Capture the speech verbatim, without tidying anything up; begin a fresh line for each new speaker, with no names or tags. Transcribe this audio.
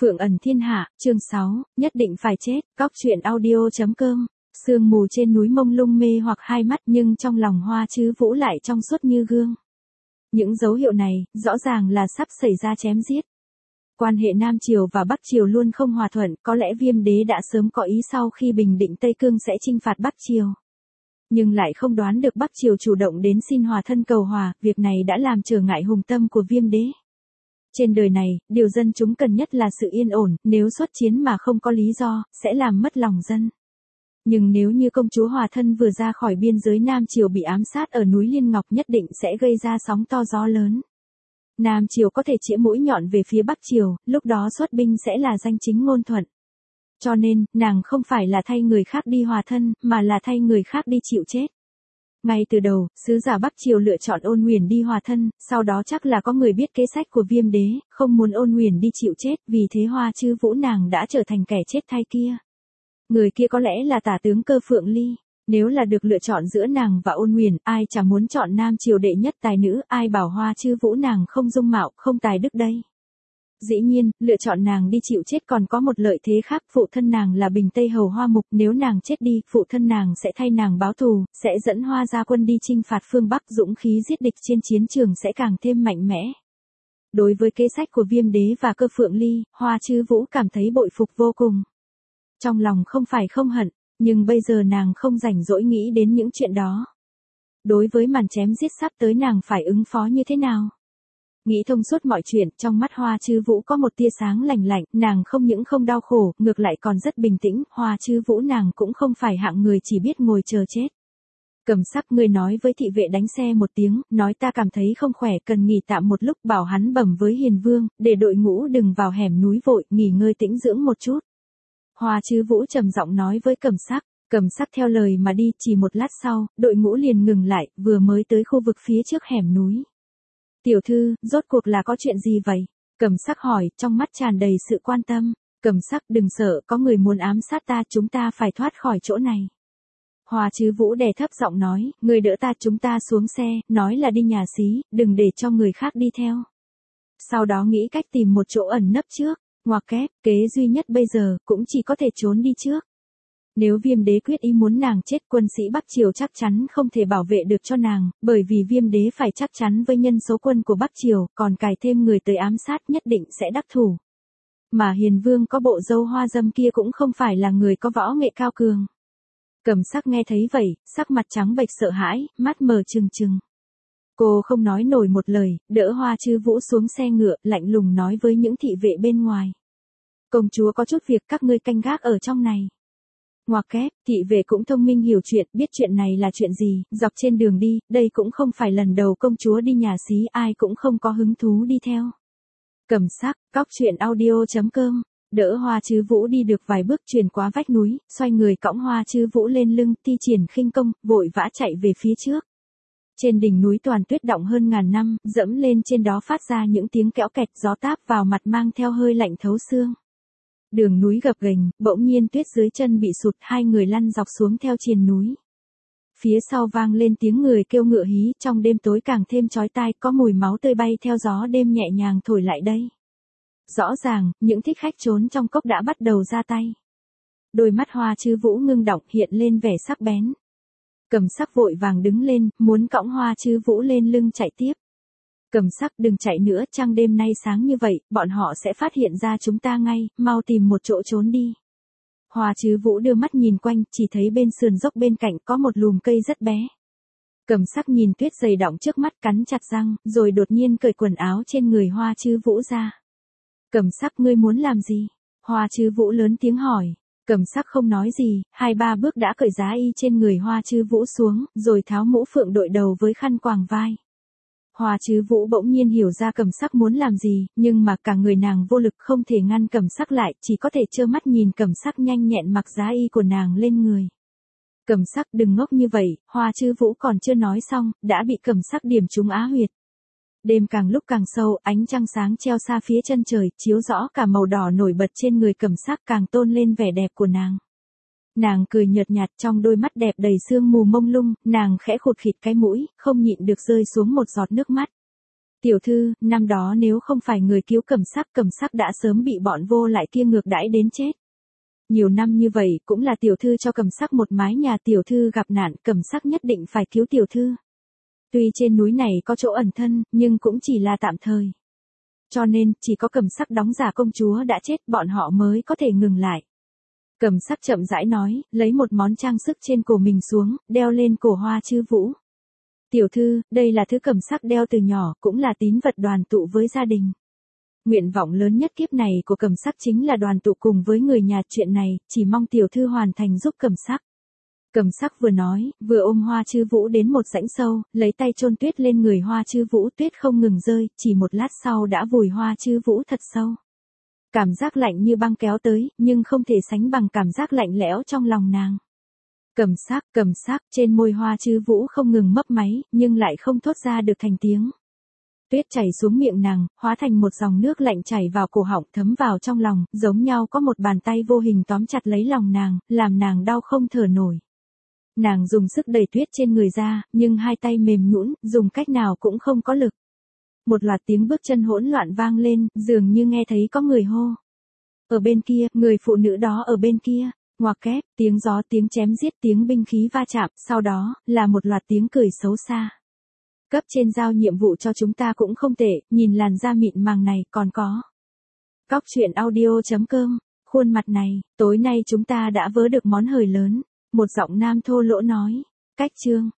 Phượng ẩn thiên hạ, chương sáu, nhất định phải chết, cóc truyện audio.com. Sương mù trên núi mông lung mê hoặc hai mắt nhưng trong lòng Hoa Chứ Vũ lại trong suốt như gương. Những dấu hiệu này, rõ ràng là sắp xảy ra chém giết. Quan hệ Nam Triều và Bắc Triều luôn không hòa thuận, có lẽ Viêm Đế đã sớm có ý sau khi bình định Tây Cương sẽ chinh phạt Bắc Triều. Nhưng lại không đoán được Bắc Triều chủ động đến xin hòa thân cầu hòa, việc này đã làm trở ngại hùng tâm của Viêm Đế. Trên đời này, điều dân chúng cần nhất là sự yên ổn, nếu xuất chiến mà không có lý do, sẽ làm mất lòng dân. Nhưng nếu như công chúa hòa thân vừa ra khỏi biên giới Nam Triều bị ám sát ở núi Liên Ngọc nhất định sẽ gây ra sóng to gió lớn. Nam Triều có thể chĩa mũi nhọn về phía Bắc Triều, lúc đó xuất binh sẽ là danh chính ngôn thuận. Cho nên, nàng không phải là thay người khác đi hòa thân, mà là thay người khác đi chịu chết. Ngay từ đầu, sứ giả Bắc Triều lựa chọn Ôn Huyền đi hòa thân, sau đó chắc là có người biết kế sách của Viêm Đế, không muốn Ôn Huyền đi chịu chết, vì thế Hoa Chứ Vũ nàng đã trở thành kẻ chết thay kia. Người kia có lẽ là tả tướng Cơ Phượng Ly. Nếu là được lựa chọn giữa nàng và Ôn Huyền, ai chả muốn chọn Nam Triều đệ nhất tài nữ, ai bảo Hoa Chứ Vũ nàng không dung mạo, không tài đức đây. Dĩ nhiên, lựa chọn nàng đi chịu chết còn có một lợi thế khác, phụ thân nàng là Bình Tây Hầu Hoa Mục, nếu nàng chết đi, phụ thân nàng sẽ thay nàng báo thù, sẽ dẫn Hoa gia quân đi chinh phạt phương Bắc, dũng khí giết địch trên chiến trường sẽ càng thêm mạnh mẽ. Đối với kế sách của Viêm Đế và Cơ Phượng Ly, Hoa Chứ Vũ cảm thấy bội phục vô cùng. Trong lòng không phải không hận, nhưng bây giờ nàng không rảnh rỗi nghĩ đến những chuyện đó. Đối với màn chém giết sắp tới nàng phải ứng phó như thế nào? Nghĩ thông suốt mọi chuyện, trong mắt Hoa Chứ Vũ có một tia sáng lành lạnh, nàng không những không đau khổ, ngược lại còn rất bình tĩnh, Hoa Chứ Vũ nàng cũng không phải hạng người chỉ biết ngồi chờ chết. Cầm Sắc, người nói với thị vệ đánh xe một tiếng, nói ta cảm thấy không khỏe, cần nghỉ tạm một lúc, bảo hắn bẩm với Hiền Vương, để đội ngũ đừng vào hẻm núi vội, nghỉ ngơi tĩnh dưỡng một chút. Hoa Chứ Vũ trầm giọng nói với Cầm Sắc. Cầm Sắc theo lời mà đi, chỉ một lát sau, đội ngũ liền ngừng lại, vừa mới tới khu vực phía trước hẻm núi. Tiểu thư, rốt cuộc là có chuyện gì vậy? Cầm Sắc hỏi, trong mắt tràn đầy sự quan tâm. Cầm Sắc, đừng sợ, có người muốn ám sát ta, chúng ta phải thoát khỏi chỗ này. Hoa Chứ Vũ đè thấp giọng nói, người đỡ ta, chúng ta xuống xe, nói là đi nhà xí, đừng để cho người khác đi theo. Sau đó nghĩ cách tìm một chỗ ẩn nấp trước, ngoặc kép, kế duy nhất bây giờ, cũng chỉ có thể trốn đi trước. Nếu Viêm Đế quyết ý muốn nàng chết, quân sĩ Bắc Triều chắc chắn không thể bảo vệ được cho nàng, bởi vì Viêm Đế phải chắc chắn với nhân số quân của Bắc Triều, còn cài thêm người tới ám sát nhất định sẽ đắc thủ. Mà Hiền Vương có bộ râu hoa dâm kia cũng không phải là người có võ nghệ cao cường. Cầm Sắc nghe thấy vậy, sắc mặt trắng bệch sợ hãi, mắt mờ trừng trừng. Cô không nói nổi một lời, đỡ Hoa Chứ Vũ xuống xe ngựa, lạnh lùng nói với những thị vệ bên ngoài. Công chúa có chút việc, các ngươi canh gác ở trong này. Ngoặc kép, thị vệ cũng thông minh hiểu chuyện, biết chuyện này là chuyện gì, dọc trên đường đi, đây cũng không phải lần đầu công chúa đi nhà xí, ai cũng không có hứng thú đi theo. Cầm Sắc, cóc truyện audio.com, đỡ Hoa Chứ Vũ đi được vài bước, truyền qua vách núi, xoay người cõng Hoa Chứ Vũ lên lưng, thi triển khinh công, vội vã chạy về phía trước. Trên đỉnh núi toàn tuyết đọng hơn ngàn năm, dẫm lên trên đó phát ra những tiếng kẽo kẹt, gió táp vào mặt mang theo hơi lạnh thấu xương. Đường núi gập ghềnh, bỗng nhiên tuyết dưới chân bị sụt, hai người lăn dọc xuống theo triền núi. Phía sau vang lên tiếng người kêu ngựa hí, trong đêm tối càng thêm chói tai, có mùi máu tươi bay theo gió đêm nhẹ nhàng thổi lại đây. Rõ ràng, những thích khách trốn trong cốc đã bắt đầu ra tay. Đôi mắt Hoa Chứ Vũ ngưng động, hiện lên vẻ sắc bén. Cầm Sắc vội vàng đứng lên, muốn cõng Hoa Chứ Vũ lên lưng chạy tiếp. Cầm Sắc, đừng chạy nữa, trăng đêm nay sáng như vậy, bọn họ sẽ phát hiện ra chúng ta ngay, mau tìm một chỗ trốn đi. Hoa Chứ Vũ đưa mắt nhìn quanh, chỉ thấy bên sườn dốc bên cạnh có một lùm cây rất bé. Cầm Sắc nhìn tuyết dày đọng trước mắt, cắn chặt răng, rồi đột nhiên cởi quần áo trên người Hoa Chứ Vũ ra. Cầm Sắc, ngươi muốn làm gì? Hoa Chứ Vũ lớn tiếng hỏi. Cầm Sắc không nói gì, hai ba bước đã cởi giá y trên người Hoa Chứ Vũ xuống, rồi tháo mũ phượng đội đầu với khăn quàng vai. Hoa Chứ Vũ bỗng nhiên hiểu ra Cầm Sắc muốn làm gì, nhưng mà cả người nàng vô lực không thể ngăn Cầm Sắc lại, chỉ có thể trơ mắt nhìn Cầm Sắc nhanh nhẹn mặc giá y của nàng lên người. Cầm Sắc, đừng ngốc như vậy, Hoa Chứ Vũ còn chưa nói xong, đã bị Cầm Sắc điểm trúng á huyệt. Đêm càng lúc càng sâu, ánh trăng sáng treo xa phía chân trời, chiếu rõ cả màu đỏ nổi bật trên người Cầm Sắc, càng tôn lên vẻ đẹp của nàng. Nàng cười nhợt nhạt, trong đôi mắt đẹp đầy sương mù mông lung, nàng khẽ khụt khịt cái mũi, không nhịn được rơi xuống một giọt nước mắt. Tiểu thư, năm đó nếu không phải người cứu Cẩm Sắc, Cẩm Sắc đã sớm bị bọn vô lại kia ngược đãi đến chết. Nhiều năm như vậy, cũng là tiểu thư cho Cẩm Sắc một mái nhà, tiểu thư gặp nạn, Cẩm Sắc nhất định phải cứu tiểu thư. Tuy trên núi này có chỗ ẩn thân, nhưng cũng chỉ là tạm thời. Cho nên, chỉ có Cẩm Sắc đóng giả công chúa đã chết, bọn họ mới có thể ngừng lại. Cẩm Sắc chậm rãi nói, lấy một món trang sức trên cổ mình xuống, đeo lên cổ Hoa Chư Vũ. Tiểu thư, đây là thứ Cẩm Sắc đeo từ nhỏ, cũng là tín vật đoàn tụ với gia đình. Nguyện vọng lớn nhất kiếp này của Cẩm Sắc chính là đoàn tụ cùng với người nhà, chuyện này, chỉ mong tiểu thư hoàn thành giúp Cẩm Sắc. Cẩm Sắc vừa nói, vừa ôm Hoa Chư Vũ đến một rãnh sâu, lấy tay chôn tuyết lên người Hoa Chư Vũ, tuyết không ngừng rơi, chỉ một lát sau đã vùi Hoa Chư Vũ thật sâu. Cảm giác lạnh như băng kéo tới, nhưng không thể sánh bằng cảm giác lạnh lẽo trong lòng nàng. Cẩm Sắc, Cẩm Sắc, trên môi Hoa Chư Vũ không ngừng mấp máy, nhưng lại không thốt ra được thành tiếng. Tuyết chảy xuống miệng nàng, hóa thành một dòng nước lạnh chảy vào cổ họng, thấm vào trong lòng, giống nhau có một bàn tay vô hình tóm chặt lấy lòng nàng, làm nàng đau không thở nổi. Nàng dùng sức đẩy tuyết trên người ra, nhưng hai tay mềm nhũn, dùng cách nào cũng không có lực. Một loạt tiếng bước chân hỗn loạn vang lên, dường như nghe thấy có người hô. Ở bên kia, người phụ nữ đó ở bên kia. Ngoặc kép, tiếng gió, tiếng chém giết, tiếng binh khí va chạm, sau đó, là một loạt tiếng cười xấu xa. Cấp trên giao nhiệm vụ cho chúng ta cũng không tệ, nhìn làn da mịn màng này, còn có. Cóc truyện audio chấm com, khuôn mặt này, tối nay chúng ta đã vớ được món hời lớn. Một giọng nam thô lỗ nói. Cách chương.